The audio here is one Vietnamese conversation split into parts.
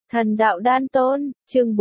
Thần đạo đan tôn, chương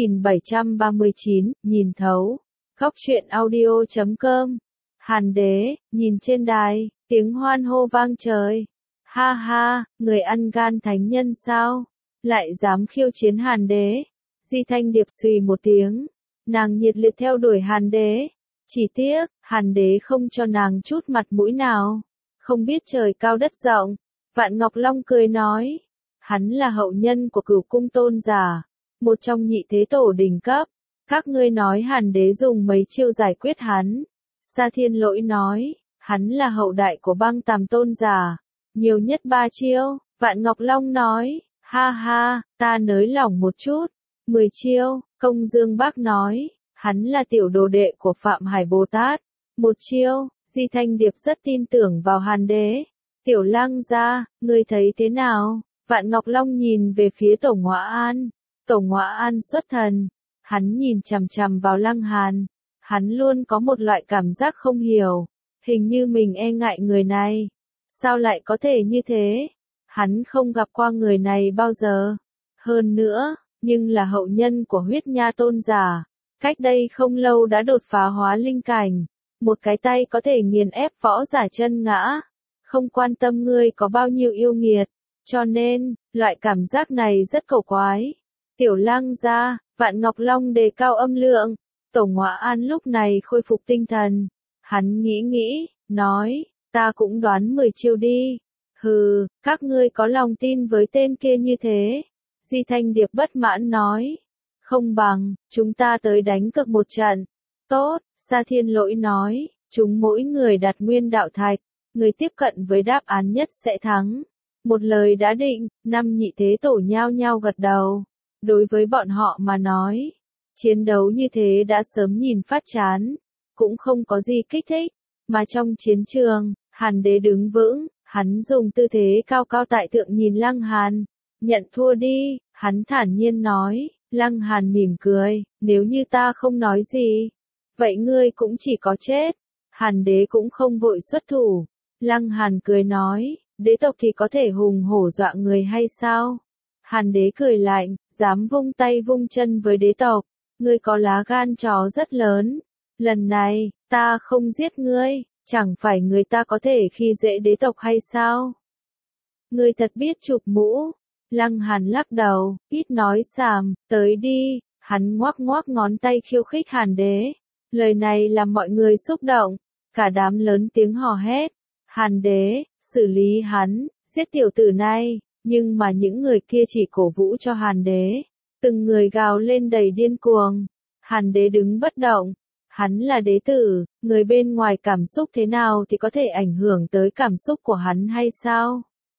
4739, nhìn thấu. Góc truyện audio.com. Hàn đế, nhìn trên đài, tiếng hoan hô vang trời. Ha ha, người ăn gan thánh nhân sao? Lại dám khiêu chiến Hàn đế. Di Thanh Điệp xùy một tiếng. Nàng nhiệt liệt theo đuổi Hàn đế. Chỉ tiếc, Hàn đế không cho nàng chút mặt mũi nào. Không biết trời cao đất rộng. Vạn Ngọc Long cười nói. Hắn là hậu nhân của Cửu Cung tôn giả, một trong nhị thế tổ đỉnh cấp. Các ngươi nói Hàn đế dùng mấy chiêu giải quyết hắn. Sa Thiên Lỗi nói, hắn là hậu đại của Băng Tàm tôn giả, nhiều nhất 3 chiêu. Vạn Ngọc Long nói, ha ha, ta nới lỏng một chút, 10 chiêu. Công Dương Bác nói, hắn là tiểu đồ đệ của Phạm Hải Bồ Tát, 1 chiêu. Di Thanh Điệp rất tin tưởng vào Hàn đế. Tiểu Lang gia, ngươi thấy thế nào? Vạn Ngọc Long nhìn về phía Tổ Ngoã An. Tổ Ngoã An xuất thần. Hắn nhìn chằm chằm vào Lăng Hàn. Hắn luôn có một loại cảm giác không hiểu. Hình như mình e ngại người này. Sao lại có thể như thế? Hắn không gặp qua người này bao giờ. Hơn nữa, nhưng là hậu nhân của huyết nha tôn giả. Cách đây không lâu đã đột phá hóa linh cảnh. Một cái tay có thể nghiền ép võ giả chân ngã. Không quan tâm ngươi có bao nhiêu yêu nghiệt. Cho nên, loại cảm giác này rất cổ quái. Tiểu Lang gia, Vạn Ngọc Long đề cao âm lượng. Tổ Ngoã An lúc này khôi phục tinh thần. Hắn nghĩ, nói, ta cũng đoán 10 chiêu đi. Hừ, các ngươi có lòng tin với tên kia như thế. Di Thanh Điệp bất mãn nói. Không bằng, chúng ta tới đánh cược một trận. Tốt, Sa Thiên Lỗi nói, chúng mỗi người đặt nguyên đạo thạch. Người tiếp cận với đáp án nhất sẽ thắng. Một lời đã định, 5 nhị thế tổ nhao nhao gật đầu. Đối với bọn họ mà nói, chiến đấu như thế đã sớm nhìn phát chán, cũng không có gì kích thích. Mà trong chiến trường, Hàn đế đứng vững, hắn dùng tư thế cao cao tại thượng nhìn Lăng Hàn. Nhận thua đi, hắn thản nhiên nói. Lăng Hàn mỉm cười, nếu như ta không nói gì, vậy ngươi cũng chỉ có chết. Hàn đế cũng không vội xuất thủ. Lăng Hàn cười nói. Đế tộc thì có thể hùng hổ dọa người hay sao? Hàn đế cười lạnh, dám vung tay vung chân với đế tộc, ngươi có lá gan chó rất lớn. Lần này, ta không giết ngươi, chẳng phải người ta có thể khi dễ đế tộc hay sao? Ngươi thật biết chụp mũ. Lăng Hàn lắc đầu, ít nói xàm, tới đi. Hắn ngoắc ngoắc ngón tay khiêu khích Hàn đế. Lời này làm mọi người xúc động, cả đám lớn tiếng hò hét. Hàn đế, xử lý hắn, giết tiểu tử này. Nhưng mà những người kia chỉ cổ vũ cho Hàn đế. Từng người gào lên đầy điên cuồng. Hàn đế đứng bất động. Hắn là đế tử, người bên ngoài cảm xúc thế nào thì có thể ảnh hưởng tới cảm xúc của hắn hay sao?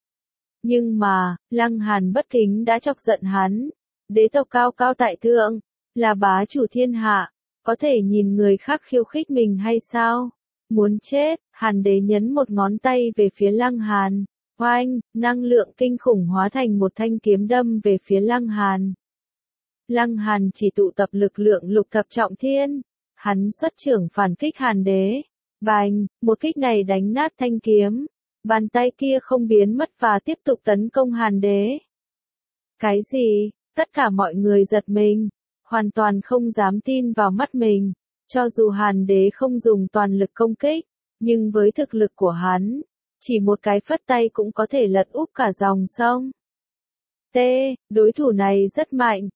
Nhưng mà, Lăng Hàn bất kính đã chọc giận hắn. Đế tộc cao cao tại thượng, là bá chủ thiên hạ, có thể nhìn người khác khiêu khích mình hay sao? Muốn chết. Hàn đế nhấn một ngón tay về phía Lăng Hàn. Oanh, năng lượng kinh khủng hóa thành một thanh kiếm đâm về phía Lăng Hàn. Lăng Hàn chỉ tụ tập lực lượng lục thập trọng thiên. Hắn xuất trưởng phản kích Hàn đế. Bành, một kích này đánh nát thanh kiếm. Bàn tay kia không biến mất và tiếp tục tấn công Hàn đế. Cái gì? Tất cả mọi người giật mình. Hoàn toàn không dám tin vào mắt mình. Cho dù Hàn đế không dùng toàn lực công kích, nhưng với thực lực của hắn, chỉ một cái phất tay cũng có thể lật úp cả dòng sông. Đối thủ này rất mạnh.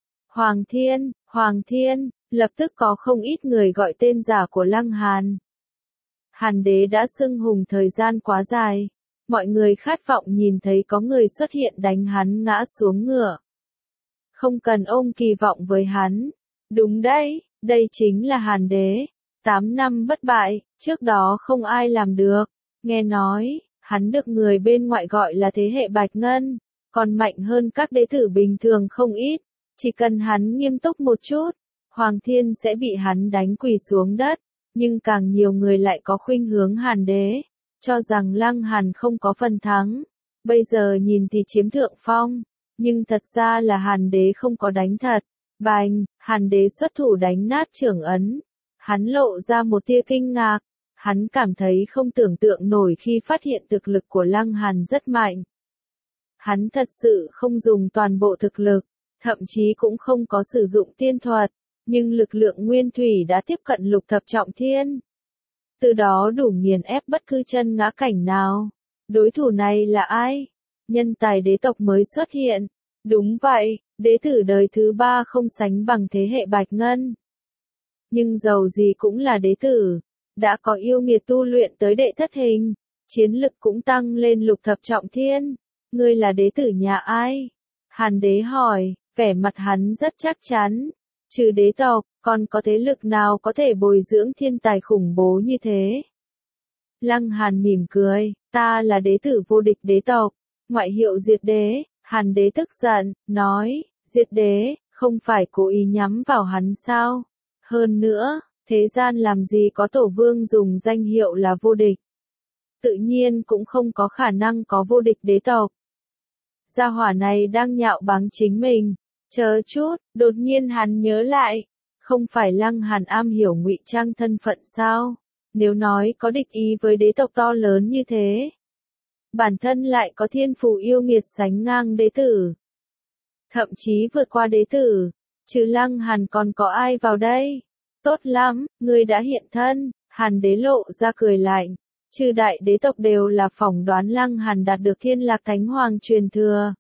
Hoàng Thiên, lập tức có không ít người gọi tên giả của Lăng Hàn. Hàn đế đã xưng hùng thời gian quá dài. Mọi người khát vọng nhìn thấy có người xuất hiện đánh hắn ngã xuống ngựa. Không cần ôm kỳ vọng với hắn. Đúng đấy, đây chính là Hàn đế. 8 năm bất bại, trước đó không ai làm được. Nghe nói, hắn được người bên ngoại gọi là thế hệ Bạch Ngân, còn mạnh hơn các đế tử bình thường không ít. Chỉ cần hắn nghiêm túc một chút, Hoàng Thiên sẽ bị hắn đánh quỳ xuống đất. Nhưng càng nhiều người lại có khuynh hướng Hàn đế, cho rằng Lăng Hàn không có phần thắng. Bây giờ nhìn thì chiếm thượng phong, nhưng thật ra là Hàn đế không có đánh thật. Bành, Hàn đế xuất thủ đánh nát trưởng ấn. Hắn lộ ra một tia kinh ngạc. Hắn cảm thấy không tưởng tượng nổi khi phát hiện thực lực của Lăng Hàn rất mạnh. Hắn thật sự không dùng toàn bộ thực lực. thậm chí cũng không có sử dụng tiên thuật, nhưng lực lượng nguyên thủy đã tiếp cận lục thập trọng thiên. Từ đó đủ nghiền ép bất cứ chân ngã cảnh nào. Đối thủ này là ai? Nhân tài đế tộc mới xuất hiện. Đúng vậy, đế tử đời thứ 3 không sánh bằng thế hệ Bạch Ngân. Nhưng dầu gì cũng là đế tử, đã có yêu nghiệt tu luyện tới đệ thất hình, chiến lực cũng tăng lên lục thập trọng thiên. Ngươi là đế tử nhà ai? Hàn đế hỏi, vẻ mặt hắn rất chắc chắn. Trừ đế tộc, còn có thế lực nào có thể bồi dưỡng thiên tài khủng bố như thế? Lăng Hàn mỉm cười, ta là đế tử vô địch đế tộc, ngoại hiệu Diệt Đế. Hàn đế tức giận, nói, Diệt Đế, không phải cố ý nhắm vào hắn sao? Hơn nữa, thế gian làm gì có tổ vương dùng danh hiệu là vô địch? Tự nhiên cũng không có khả năng có vô địch đế tộc. Gia hỏa này đang nhạo báng chính mình. Chờ chút, đột nhiên hắn nhớ lại, không phải Lăng Hàn am hiểu ngụy trang thân phận sao? Nếu nói có địch ý với đế tộc to lớn như thế, bản thân lại có thiên phú yêu nghiệt sánh ngang đế tử, thậm chí vượt qua đế tử, trừ Lăng Hàn còn có ai vào đây? Tốt lắm, ngươi đã hiện thân. Hàn đế lộ ra cười lạnh. Trừ đại đế tộc đều là phỏng đoán Lăng Hàn đạt được Thiên Lạc Thánh Hoàng truyền thừa.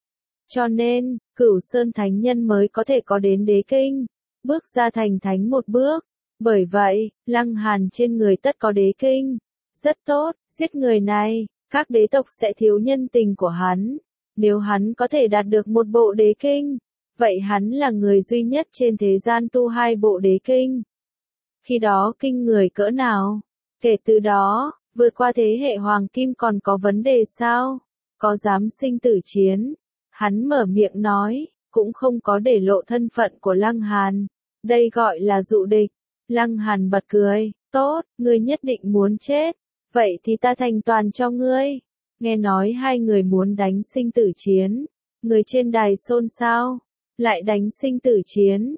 Cho nên, Cửu Sơn Thánh Nhân mới có thể có đến đế kinh, bước ra thành thánh một bước. Bởi vậy, Lăng Hàn trên người tất có đế kinh. Rất tốt, giết người này, các đế tộc sẽ thiếu nhân tình của hắn. Nếu hắn có thể đạt được một bộ đế kinh, vậy hắn là người duy nhất trên thế gian tu 2 bộ đế kinh. Khi đó kinh người cỡ nào? Kể từ đó, vượt qua thế hệ Hoàng Kim còn có vấn đề sao? Có dám sinh tử chiến? Hắn mở miệng nói, cũng không có để lộ thân phận của Lăng Hàn. Đây gọi là dụ địch. Lăng Hàn bật cười, tốt, ngươi nhất định muốn chết. Vậy thì ta thành toàn cho ngươi. Nghe nói hai người muốn đánh sinh tử chiến. Người trên đài xôn xao, lại đánh sinh tử chiến.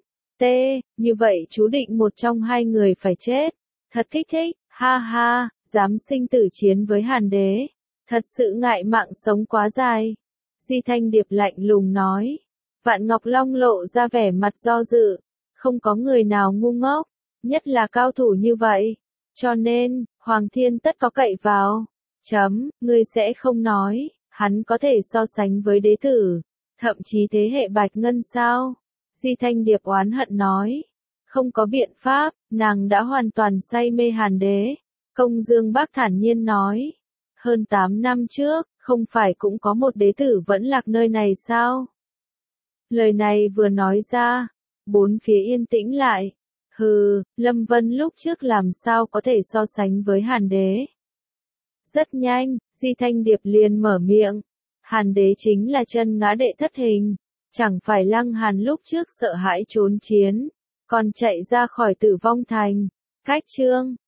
Như vậy chú định một trong hai người phải chết. Thật kích thích, ha ha, dám sinh tử chiến với Hàn đế. Thật sự ngại mạng sống quá dài. Di Thanh Điệp lạnh lùng nói. Vạn Ngọc Long lộ ra vẻ mặt do dự. Không có người nào ngu ngốc, nhất là cao thủ như vậy. Cho nên, Hoàng Thiên tất có cậy vào. Ngươi sẽ không nói, hắn có thể so sánh với đế tử, thậm chí thế hệ Bạch Ngân sao? Di Thanh Điệp oán hận nói. Không có biện pháp, nàng đã hoàn toàn say mê Hàn đế. Công Dương Bác thản nhiên nói. Hơn 8 năm trước, không phải cũng có một đế tử vẫn lạc nơi này sao? Lời này vừa nói ra, bốn phía yên tĩnh lại. Hừ, Lâm Vân lúc trước làm sao có thể so sánh với Hàn đế? Rất nhanh, Di Thanh Điệp liền mở miệng. Hàn đế chính là chân ngã đệ thất hình. Chẳng phải Lăng Hàn lúc trước sợ hãi trốn chiến, còn chạy ra khỏi Tử Vong Thành. Cách chương